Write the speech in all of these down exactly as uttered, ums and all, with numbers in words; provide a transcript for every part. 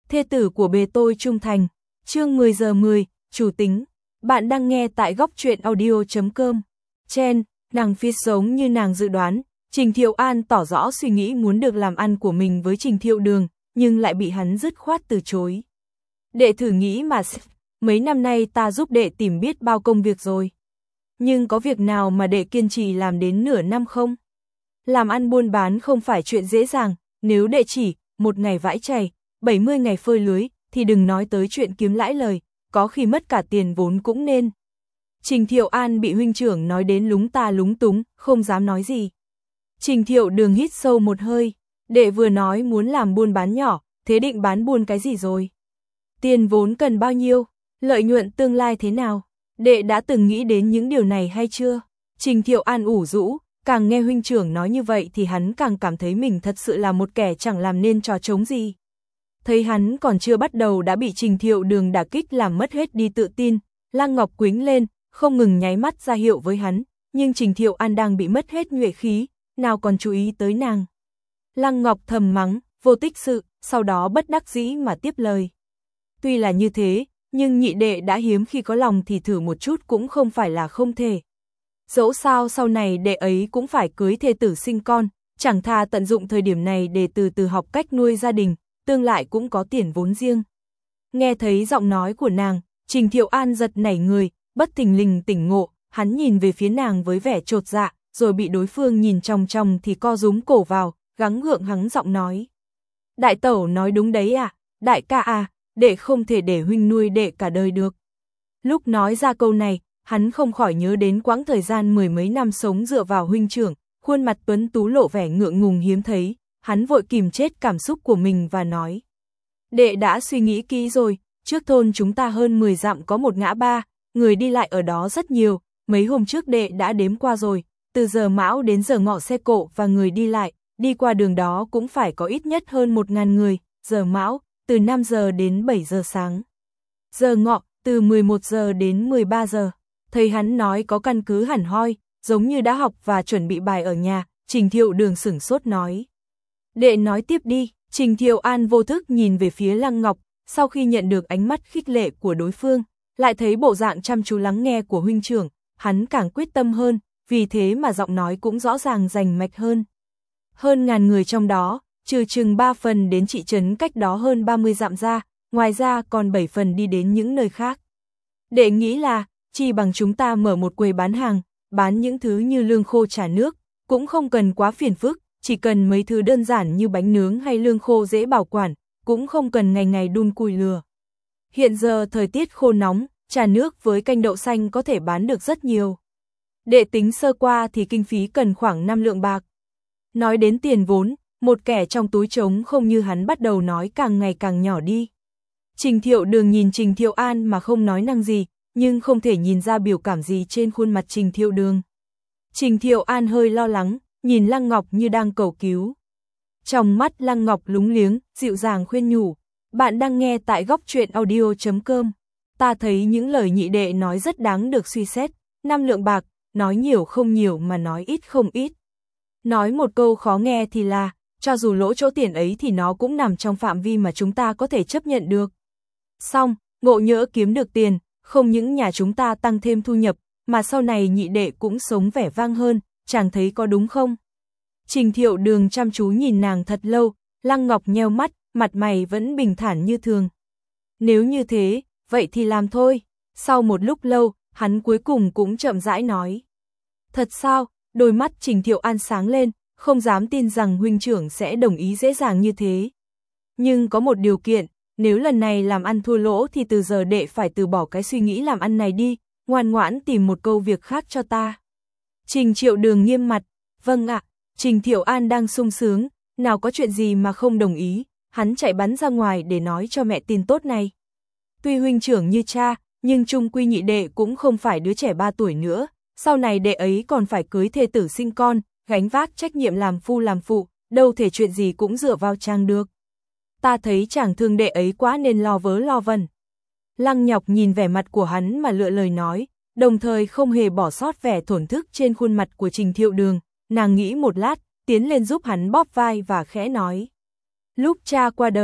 thê tử của bề tôi trung thành. Chương mười giờ mười, chủ tính. Bạn đang nghe tại góc truyện audio chấm com. Chen, nàng phi giống như nàng dự đoán, Trình Thiệu An tỏ rõ suy nghĩ muốn được làm ăn của mình với Trình Thiệu Đường, nhưng lại bị hắn dứt khoát từ chối. Đệ thử nghĩ mà mấy năm nay ta giúp đệ tìm biết bao công việc rồi. Nhưng có việc nào mà đệ kiên trì làm đến nửa năm không? Làm ăn buôn bán không phải chuyện dễ dàng, nếu đệ chỉ một ngày vãi chày, bảy mươi ngày phơi lưới, thì đừng nói tới chuyện kiếm lãi lời, có khi mất cả tiền vốn cũng nên. Trình Thiệu An bị huynh trưởng nói đến lúng ta lúng túng, không dám nói gì. Trình Thiệu Đường hít sâu một hơi, đệ vừa nói muốn làm buôn bán nhỏ, thế định bán buôn cái gì rồi? Tiền vốn cần bao nhiêu? Lợi nhuận tương lai thế nào? Đệ đã từng nghĩ đến những điều này hay chưa? Trình Thiệu An ủ rũ, càng nghe huynh trưởng nói như vậy thì hắn càng cảm thấy mình thật sự là một kẻ chẳng làm nên trò trống gì. Thấy hắn còn chưa bắt đầu đã bị Trình Thiệu Đường đả kích làm mất hết đi tự tin, Lăng Ngọc quĩnh lên, không ngừng nháy mắt ra hiệu với hắn, nhưng Trình Thiệu An đang bị mất hết nhuệ khí, nào còn chú ý tới nàng. Lăng Ngọc thầm mắng, vô tích sự, sau đó bất đắc dĩ mà tiếp lời. Tuy là như thế, nhưng nhị đệ đã hiếm khi có lòng thì thử một chút cũng không phải là không thể. Dẫu sao sau này đệ ấy cũng phải cưới thê tử sinh con, chẳng thà tận dụng thời điểm này để từ từ học cách nuôi gia đình, tương lại cũng có tiền vốn riêng. Nghe thấy giọng nói của nàng, Trình Thiệu An giật nảy người, bất thình lình tỉnh ngộ, hắn nhìn về phía nàng với vẻ chột dạ, rồi bị đối phương nhìn chòng chòng thì co rúm cổ vào, gắng gượng hắng giọng nói. Đại tẩu nói đúng đấy à, đại ca à, đệ không thể để huynh nuôi đệ cả đời được. Lúc nói ra câu này, hắn không khỏi nhớ đến quãng thời gian mười mấy năm sống dựa vào huynh trưởng, khuôn mặt tuấn tú lộ vẻ ngượng ngùng hiếm thấy, hắn vội kìm chết cảm xúc của mình và nói. Đệ đã suy nghĩ kỹ rồi, trước thôn chúng ta hơn mười dặm có một ngã ba, người đi lại ở đó rất nhiều, mấy hôm trước đệ đã đếm qua rồi, từ giờ Mão đến giờ Ngọ xe cộ và người đi lại, đi qua đường đó cũng phải có ít nhất hơn một ngàn người, giờ Mão, từ năm giờ đến bảy giờ sáng. Giờ Ngọ, từ mười một giờ đến mười ba giờ. Thấy hắn nói có căn cứ hẳn hoi, giống như đã học và chuẩn bị bài ở nhà, Trình Thiệu Đường sửng sốt nói. Đệ nói tiếp đi, Trình Thiệu An vô thức nhìn về phía Lăng Ngọc, sau khi nhận được ánh mắt khích lệ của đối phương, lại thấy bộ dạng chăm chú lắng nghe của huynh trưởng, hắn càng quyết tâm hơn, vì thế mà giọng nói cũng rõ ràng rành mạch hơn. Hơn ngàn người trong đó, trừ chừng ba phần đến thị trấn cách đó hơn ba mươi dặm ra, ngoài ra còn bảy phần đi đến những nơi khác. Đệ nghĩ là, chỉ bằng chúng ta mở một quầy bán hàng, bán những thứ như lương khô trà nước, cũng không cần quá phiền phức, chỉ cần mấy thứ đơn giản như bánh nướng hay lương khô dễ bảo quản, cũng không cần ngày ngày đun củi lửa. Hiện giờ thời tiết khô nóng, trà nước với canh đậu xanh có thể bán được rất nhiều. Đệ tính sơ qua thì kinh phí cần khoảng năm lượng bạc. Nói đến tiền vốn, một kẻ trong túi trống không như hắn bắt đầu nói càng ngày càng nhỏ đi. Trình Thiệu Đường nhìn Trình Thiệu An mà không nói năng gì, nhưng không thể nhìn ra biểu cảm gì trên khuôn mặt Trình Thiệu Đường. Trình Thiệu An hơi lo lắng, nhìn Lăng Ngọc như đang cầu cứu. Trong mắt Lăng Ngọc lúng liếng, dịu dàng khuyên nhủ. Bạn đang nghe tại góc truyện audio chấm com. Ta thấy những lời nhị đệ nói rất đáng được suy xét. Năm lượng bạc, nói nhiều không nhiều mà nói ít không ít. Nói một câu khó nghe thì là, cho dù lỗ chỗ tiền ấy thì nó cũng nằm trong phạm vi mà chúng ta có thể chấp nhận được. Xong, ngộ nhỡ kiếm được tiền, không những nhà chúng ta tăng thêm thu nhập, mà sau này nhị đệ cũng sống vẻ vang hơn, chàng thấy có đúng không? Trình Thiệu Đường chăm chú nhìn nàng thật lâu, Lăng Ngọc nheo mắt, mặt mày vẫn bình thản như thường. Nếu như thế, vậy thì làm thôi. Sau một lúc lâu, hắn cuối cùng cũng chậm rãi nói. Thật sao? Đôi mắt Trình Thiệu An sáng lên, không dám tin rằng huynh trưởng sẽ đồng ý dễ dàng như thế. Nhưng có một điều kiện, nếu lần này làm ăn thua lỗ thì từ giờ đệ phải từ bỏ cái suy nghĩ làm ăn này đi, ngoan ngoãn tìm một câu việc khác cho ta. Trình Thiệu Đường nghiêm mặt, vâng ạ. Trình Thiệu An đang sung sướng, nào có chuyện gì mà không đồng ý, hắn chạy bắn ra ngoài để nói cho mẹ tin tốt này. Tuy huynh trưởng như cha, nhưng chung quy nhị đệ cũng không phải đứa trẻ ba tuổi nữa, sau này đệ ấy còn phải cưới thê tử sinh con, gánh vác trách nhiệm làm phu làm phụ, đâu thể chuyện gì cũng dựa vào chàng được. Ta thấy chàng thương đệ ấy quá nên lo vớ lo vẩn. Lăng Nhọc nhìn vẻ mặt của hắn mà lựa lời nói, đồng thời không hề bỏ sót vẻ thổn thức trên khuôn mặt của Trình Thiệu Đường, nàng nghĩ một lát, tiến lên giúp hắn bóp vai và khẽ nói. Lúc cha qua đời,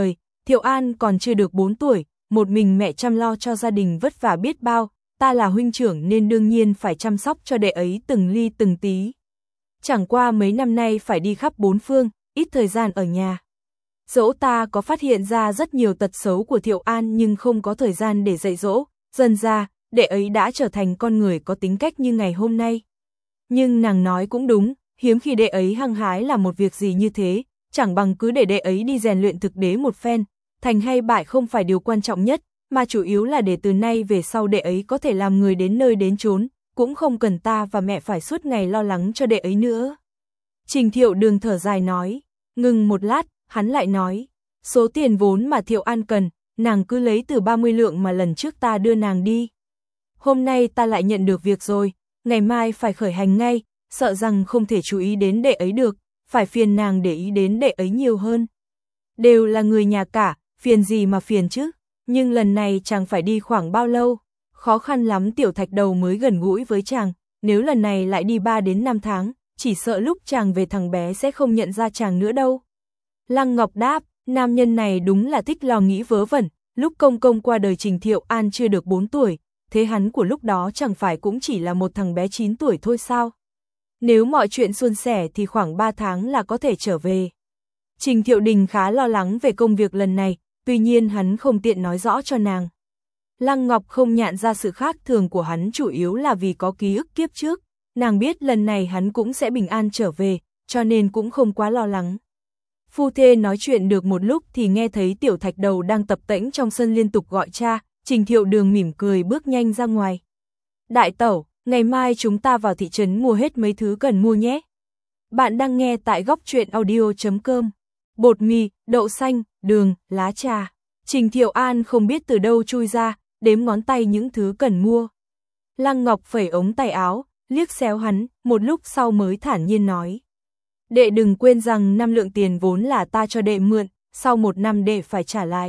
Thiệu An còn chưa được bốn tuổi, một mình mẹ chăm lo cho gia đình vất vả biết bao, ta là huynh trưởng nên đương nhiên phải chăm sóc cho đệ ấy từng ly từng tí. Chẳng qua mấy năm nay phải đi khắp bốn phương, ít thời gian ở nhà. Dẫu ta có phát hiện ra rất nhiều tật xấu của Thiệu An nhưng không có thời gian để dạy dỗ, dần ra, đệ ấy đã trở thành con người có tính cách như ngày hôm nay. Nhưng nàng nói cũng đúng, hiếm khi đệ ấy hăng hái làm một việc gì như thế, chẳng bằng cứ để đệ ấy đi rèn luyện thực đế một phen, thành hay bại không phải điều quan trọng nhất, mà chủ yếu là để từ nay về sau đệ ấy có thể làm người đến nơi đến chốn, cũng không cần ta và mẹ phải suốt ngày lo lắng cho đệ ấy nữa. Trình Thiệu Đường thở dài nói, ngừng một lát, hắn lại nói, số tiền vốn mà Thiệu An cần, nàng cứ lấy từ ba mươi lượng mà lần trước ta đưa nàng đi. Hôm nay ta lại nhận được việc rồi, ngày mai phải khởi hành ngay, sợ rằng không thể chú ý đến đệ ấy được, phải phiền nàng để ý đến đệ ấy nhiều hơn. Đều là người nhà cả, phiền gì mà phiền chứ, nhưng lần này chàng phải đi khoảng bao lâu, khó khăn lắm Tiểu Thạch Đầu mới gần gũi với chàng, nếu lần này lại đi ba đến năm tháng, chỉ sợ lúc chàng về thằng bé sẽ không nhận ra chàng nữa đâu. Lăng Ngọc đáp, nam nhân này đúng là thích lo nghĩ vớ vẩn, lúc công công qua đời Trình Thiệu An chưa được bốn tuổi, thế hắn của lúc đó chẳng phải cũng chỉ là một thằng bé chín tuổi thôi sao? Nếu mọi chuyện suôn sẻ thì khoảng ba tháng là có thể trở về. Trình Thiệu Đình khá lo lắng về công việc lần này, tuy nhiên hắn không tiện nói rõ cho nàng. Lăng Ngọc không nhận ra sự khác thường của hắn chủ yếu là vì có ký ức kiếp trước, nàng biết lần này hắn cũng sẽ bình an trở về, cho nên cũng không quá lo lắng. Phu thê nói chuyện được một lúc thì nghe thấy Tiểu Thạch Đầu đang tập tễnh trong sân liên tục gọi cha, Trình Thiệu Đường mỉm cười bước nhanh ra ngoài. Đại tẩu, ngày mai chúng ta vào thị trấn mua hết mấy thứ cần mua nhé. Bạn đang nghe tại góc truyện audio chấm com. Bột mì, đậu xanh, đường, lá trà. Trình Thiệu An không biết từ đâu chui ra, đếm ngón tay những thứ cần mua. Lăng Ngọc phẩy ống tay áo, liếc xéo hắn, một lúc sau mới thản nhiên nói. Đệ đừng quên rằng năm lượng tiền vốn là ta cho đệ mượn, sau một năm đệ phải trả lại.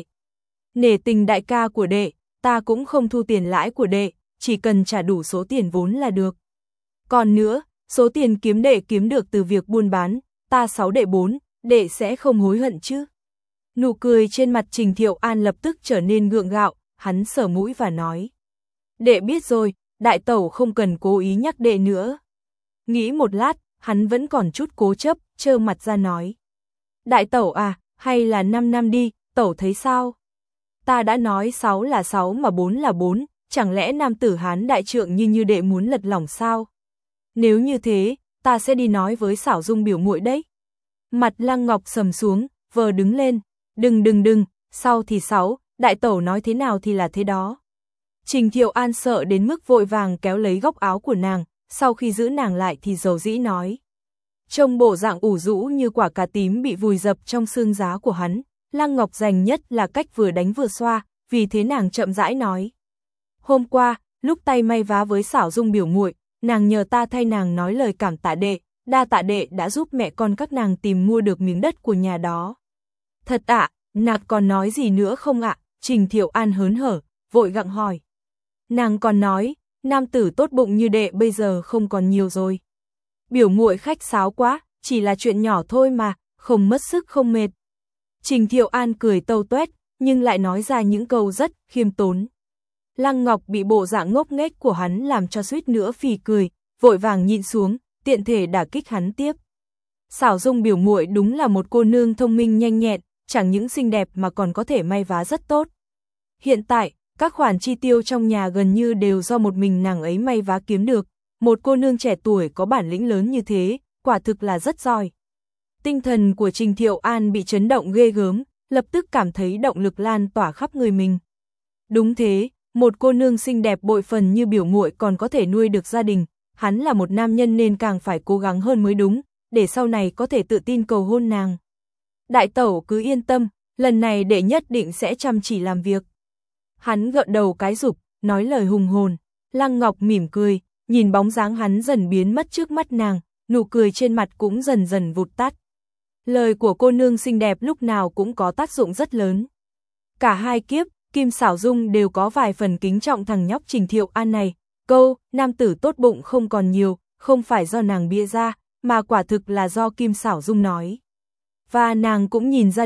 Nể tình đại ca của đệ, ta cũng không thu tiền lãi của đệ, chỉ cần trả đủ số tiền vốn là được. Còn nữa, số tiền kiếm đệ kiếm được từ việc buôn bán, ta sáu đệ bốn, đệ sẽ không hối hận chứ. Nụ cười trên mặt Trình Thiệu An lập tức trở nên gượng gạo, hắn sờ mũi và nói. Đệ biết rồi, đại tẩu không cần cố ý nhắc đệ nữa. Nghĩ một lát, hắn vẫn còn chút cố chấp, trơ mặt ra nói. Đại tẩu à, hay là năm năm đi, tẩu thấy sao? Ta đã nói sáu là sáu mà bốn là bốn, chẳng lẽ nam tử Hán đại trượng như như đệ muốn lật lỏng sao? Nếu như thế, ta sẽ đi nói với Xảo Dung biểu muội đấy. Mặt Lăng Ngọc sầm xuống, vờ đứng lên, đừng đừng đừng, sau thì sáu, đại tẩu nói thế nào thì là thế đó. Trình Thiệu An sợ đến mức vội vàng kéo lấy góc áo của nàng, sau khi giữ nàng lại thì dầu dĩ nói. Trông bộ dạng ủ rũ như quả cà tím bị vùi dập trong xương giá của hắn, Lăng Ngọc dành nhất là cách vừa đánh vừa xoa, vì thế nàng chậm rãi nói. Hôm qua, lúc tay may vá với Xảo Dung biểu muội, nàng nhờ ta thay nàng nói lời cảm tạ đệ, đa tạ đệ đã giúp mẹ con các nàng tìm mua được miếng đất của nhà đó. Thật ạ, à, nàng còn nói gì nữa không ạ? Trình Thiệu An hớn hở, vội gặng hỏi. Nàng còn nói, nam tử tốt bụng như đệ bây giờ không còn nhiều rồi. Biểu muội khách sáo quá, chỉ là chuyện nhỏ thôi mà, không mất sức không mệt. Trình Thiệu An cười tâu tuét, nhưng lại nói ra những câu rất khiêm tốn. Lăng Ngọc bị bộ dạng ngốc nghếch của hắn làm cho suýt nữa phì cười, vội vàng nhịn xuống, tiện thể đả kích hắn tiếp. Xảo Dung biểu muội đúng là một cô nương thông minh nhanh nhẹn, chẳng những xinh đẹp mà còn có thể may vá rất tốt. Hiện tại, các khoản chi tiêu trong nhà gần như đều do một mình nàng ấy may vá kiếm được, một cô nương trẻ tuổi có bản lĩnh lớn như thế, quả thực là rất giỏi. Tinh thần của Trình Thiệu An bị chấn động ghê gớm, lập tức cảm thấy động lực lan tỏa khắp người mình. Đúng thế, một cô nương xinh đẹp bội phần như biểu muội còn có thể nuôi được gia đình, hắn là một nam nhân nên càng phải cố gắng hơn mới đúng, để sau này có thể tự tin cầu hôn nàng. Đại tẩu cứ yên tâm, lần này đệ nhất định sẽ chăm chỉ làm việc. Hắn gợn đầu cái rụp, nói lời hùng hồn, Lăng Ngọc mỉm cười, nhìn bóng dáng hắn dần biến mất trước mắt nàng, nụ cười trên mặt cũng dần dần vụt tắt. Lời của cô nương xinh đẹp lúc nào cũng có tác dụng rất lớn. Cả hai kiếp, Kim Xảo Dung đều có vài phần kính trọng thằng nhóc Trình Thiệu An này, câu, nam tử tốt bụng không còn nhiều, không phải do nàng bịa ra, mà quả thực là do Kim Xảo Dung nói. Và nàng cũng nhìn ra được,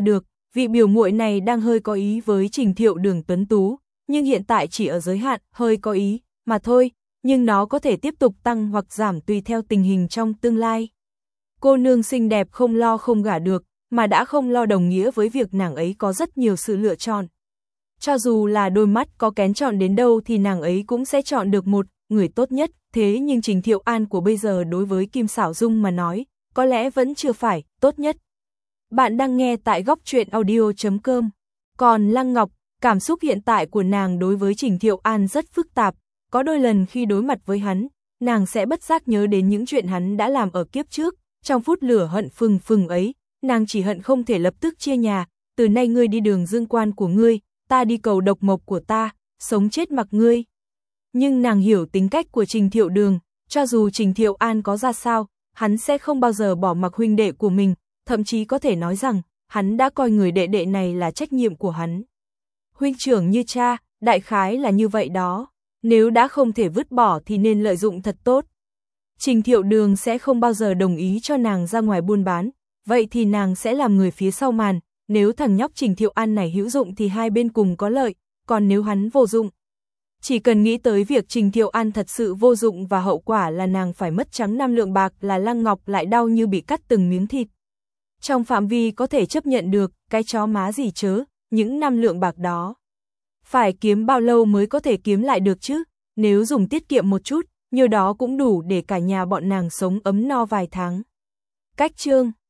vị biểu muội này đang hơi có ý với Trình Thiệu Đường tuấn tú, nhưng hiện tại chỉ ở giới hạn hơi có ý mà thôi, nhưng nó có thể tiếp tục tăng hoặc giảm tùy theo tình hình trong tương lai. Cô nương xinh đẹp không lo không gả được, mà đã không lo đồng nghĩa với việc nàng ấy có rất nhiều sự lựa chọn. Cho dù là đôi mắt có kén chọn đến đâu thì nàng ấy cũng sẽ chọn được một người tốt nhất, thế nhưng Trình Thiệu An của bây giờ đối với Kim Xảo Dung mà nói, có lẽ vẫn chưa phải tốt nhất. Bạn đang nghe tại góc truyện audio chấm com. Còn Lăng Ngọc, cảm xúc hiện tại của nàng đối với Trình Thiệu An rất phức tạp, có đôi lần khi đối mặt với hắn, nàng sẽ bất giác nhớ đến những chuyện hắn đã làm ở kiếp trước, trong phút lửa hận phừng phừng ấy, nàng chỉ hận không thể lập tức chia nhà, từ nay ngươi đi đường dương quan của ngươi, ta đi cầu độc mộc của ta, sống chết mặc ngươi. Nhưng nàng hiểu tính cách của Trình Thiệu Đường, cho dù Trình Thiệu An có ra sao, hắn sẽ không bao giờ bỏ mặc huynh đệ của mình, thậm chí có thể nói rằng, hắn đã coi người đệ đệ này là trách nhiệm của hắn. Huynh trưởng như cha, đại khái là như vậy đó, nếu đã không thể vứt bỏ thì nên lợi dụng thật tốt. Trình Thiệu Đường sẽ không bao giờ đồng ý cho nàng ra ngoài buôn bán, vậy thì nàng sẽ làm người phía sau màn, nếu thằng nhóc Trình Thiệu An này hữu dụng thì hai bên cùng có lợi, còn nếu hắn vô dụng. Chỉ cần nghĩ tới việc Trình Thiệu An thật sự vô dụng và hậu quả là nàng phải mất trắng năm lượng bạc là Lăng Ngọc lại đau như bị cắt từng miếng thịt. Trong phạm vi có thể chấp nhận được, cái chó má gì chớ, những năm lượng bạc đó. Phải kiếm bao lâu mới có thể kiếm lại được chứ, nếu dùng tiết kiệm một chút, như đó cũng đủ để cả nhà bọn nàng sống ấm no vài tháng. Cách chương